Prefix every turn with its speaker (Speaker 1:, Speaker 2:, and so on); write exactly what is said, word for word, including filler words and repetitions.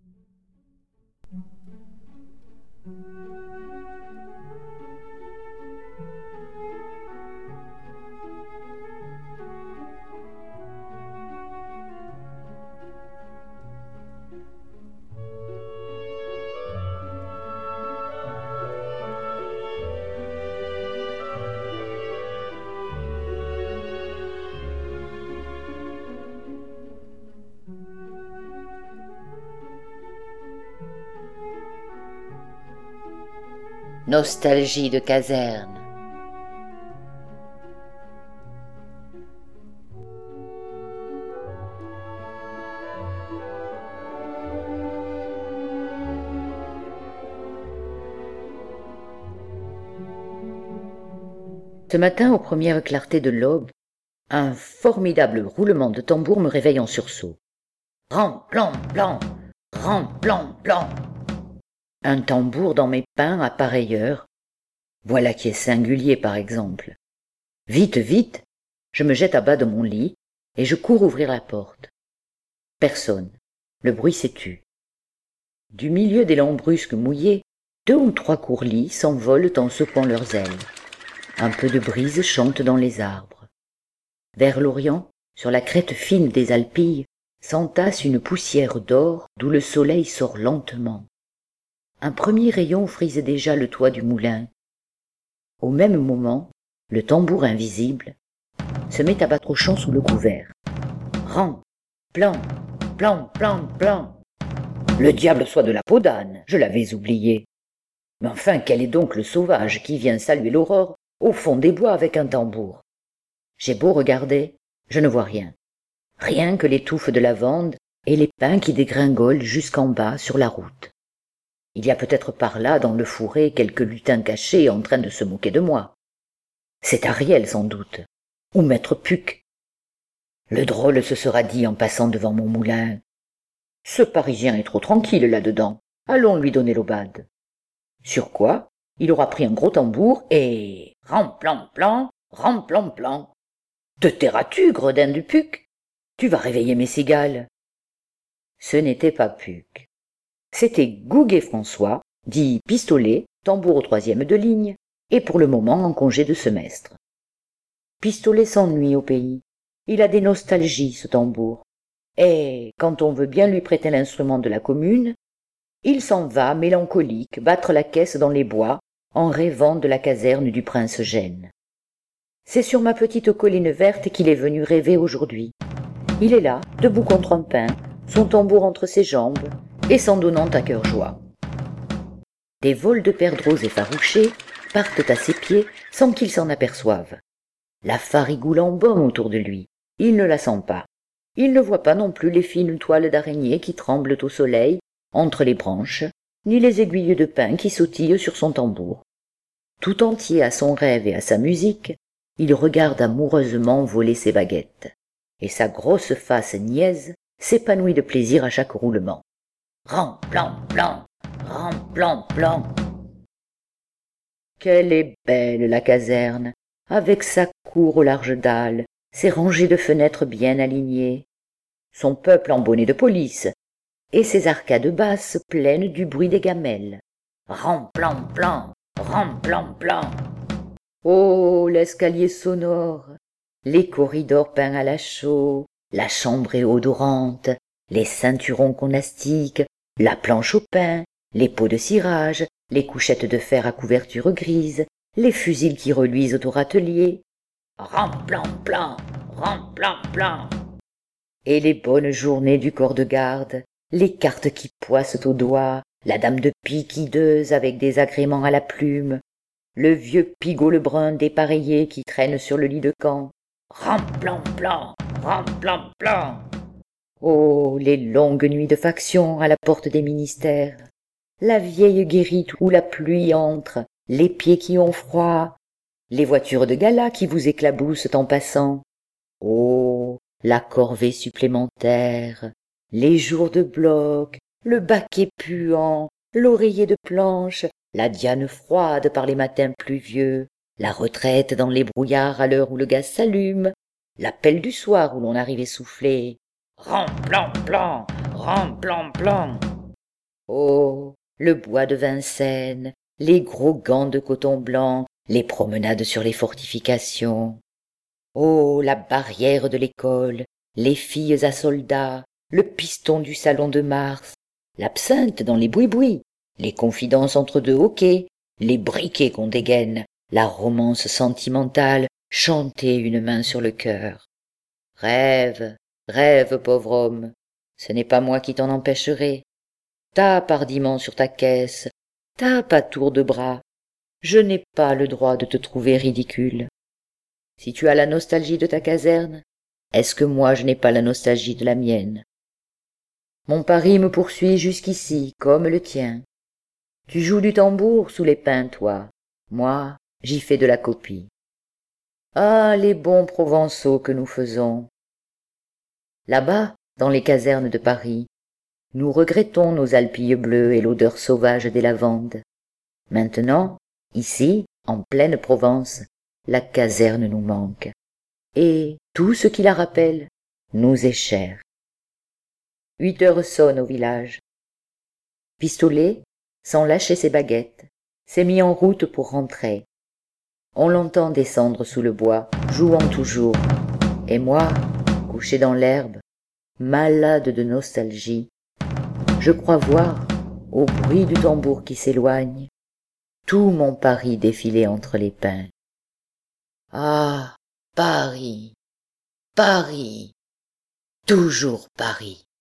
Speaker 1: Nostalgie de caserne. Ce matin, aux premières clartés de l'aube, un formidable roulement de tambour me réveille en sursaut. Ram, plan, plan, ram, plan, plan. Un tambour dans mes pins à pareille heure. Voilà qui est singulier, par exemple. Vite, vite, je me jette à bas de mon lit et je cours ouvrir la porte. Personne. Le bruit s'est tu. Du milieu des lambrusques mouillés, deux ou trois courlis s'envolent en secouant leurs ailes. Un peu de brise chante dans les arbres. Vers l'Orient, sur la crête fine des Alpilles, s'entasse une poussière d'or d'où le soleil sort lentement. Un premier rayon frise déjà le toit du moulin. Au même moment, le tambour invisible se met à battre au chant sous le couvert. Ran, plan, plan, plan, plan. Le diable soit de la peau d'âne, je l'avais oublié. Mais enfin, quel est donc le sauvage qui vient saluer l'aurore au fond des bois avec un tambour? J'ai beau regarder, je ne vois rien. Rien que les touffes de lavande et les pins qui dégringolent jusqu'en bas sur la route. Il y a peut-être par là, dans le fourré, quelques lutins cachés en train de se moquer de moi. C'est Ariel, sans doute, ou Maître Puck. Le drôle se sera dit en passant devant mon moulin. Ce Parisien est trop tranquille là-dedans, allons lui donner l'aubade. Sur quoi, il aura pris un gros tambour et... Remplan-plan, remplan-plan. Te tairas-tu, gredin du Puck? Tu vas réveiller mes cigales. Ce n'était pas Puck. C'était Gouguet François, dit Pistolet, tambour au troisième de ligne, et pour le moment en congé de semestre. Pistolet s'ennuie au pays. Il a des nostalgies, ce tambour. Et, quand on veut bien lui prêter l'instrument de la commune, il s'en va, mélancolique, battre la caisse dans les bois, en rêvant de la caserne du prince Gênes. C'est sur ma petite colline verte qu'il est venu rêver aujourd'hui. Il est là, debout contre un pin, son tambour entre ses jambes, et s'en donnant à cœur joie. Des vols de perdreaux effarouchés partent à ses pieds sans qu'il s'en aperçoive. La farigoule embaume autour de lui. Il ne la sent pas. Il ne voit pas non plus les fines toiles d'araignée qui tremblent au soleil entre les branches, ni les aiguilles de pin qui sautillent sur son tambour. Tout entier à son rêve et à sa musique, il regarde amoureusement voler ses baguettes, et sa grosse face niaise s'épanouit de plaisir à chaque roulement. Ran, plan, plan, ran, plan, plan. Qu'elle est belle, la caserne, avec sa cour aux larges dalles, ses rangées de fenêtres bien alignées, son peuple en bonnet de police, et ses arcades basses pleines du bruit des gamelles. Ran, plan, plan, ran, plan, plan. Oh, l'escalier sonore, les corridors peints à la chaux, la chambrée odorante, les ceinturons qu'on astique, la planche au pain, les pots de cirage, les couchettes de fer à couverture grise, les fusils qui reluisent au râtelier. Remplan-plan, remplan-plan. Et les bonnes journées du corps de garde, les cartes qui poissent aux doigts, la dame de pique hideuse avec des agréments à la plume, le vieux pigault lebrun dépareillé qui traîne sur le lit de camp. Remplan-plan, remplan-plan. Oh, les longues nuits de faction à la porte des ministères, la vieille guérite où la pluie entre, les pieds qui ont froid, les voitures de gala qui vous éclaboussent en passant. Oh, la corvée supplémentaire, les jours de bloc, le baquet puant, l'oreiller de planche, la diane froide par les matins pluvieux, la retraite dans les brouillards à l'heure où le gaz s'allume, l'appel du soir où l'on arrive essoufflé. Remplan-plan, remplan-plan. Oh, le bois de Vincennes, les gros gants de coton blanc, les promenades sur les fortifications. Oh, la barrière de l'école, les filles à soldats, le piston du salon de Mars, l'absinthe dans les bouis-bouis, les confidences entre deux hoquets, les briquets qu'on dégaine, la romance sentimentale, chantée une main sur le cœur. Rêve, rêve, pauvre homme, ce n'est pas moi qui t'en empêcherai. Tape hardiment sur ta caisse, tape à tour de bras, je n'ai pas le droit de te trouver ridicule. Si tu as la nostalgie de ta caserne, est-ce que moi je n'ai pas la nostalgie de la mienne? Mon Paris me poursuit jusqu'ici, comme le tien. Tu joues du tambour sous les pins, toi. Moi, j'y fais de la copie. Ah, les bons Provençaux que nous faisons! Là-bas, dans les casernes de Paris, nous regrettons nos alpilles bleues et l'odeur sauvage des lavandes. Maintenant, ici, en pleine Provence, la caserne nous manque. Et tout ce qui la rappelle nous est cher. Huit heures sonnent au village. Pistolet, sans lâcher ses baguettes, s'est mis en route pour rentrer. On l'entend descendre sous le bois, jouant toujours. Et moi, couché dans l'herbe, malade de nostalgie, je crois voir, au bruit du tambour qui s'éloigne, tout mon Paris défiler entre les pins. Ah, Paris, Paris, toujours Paris.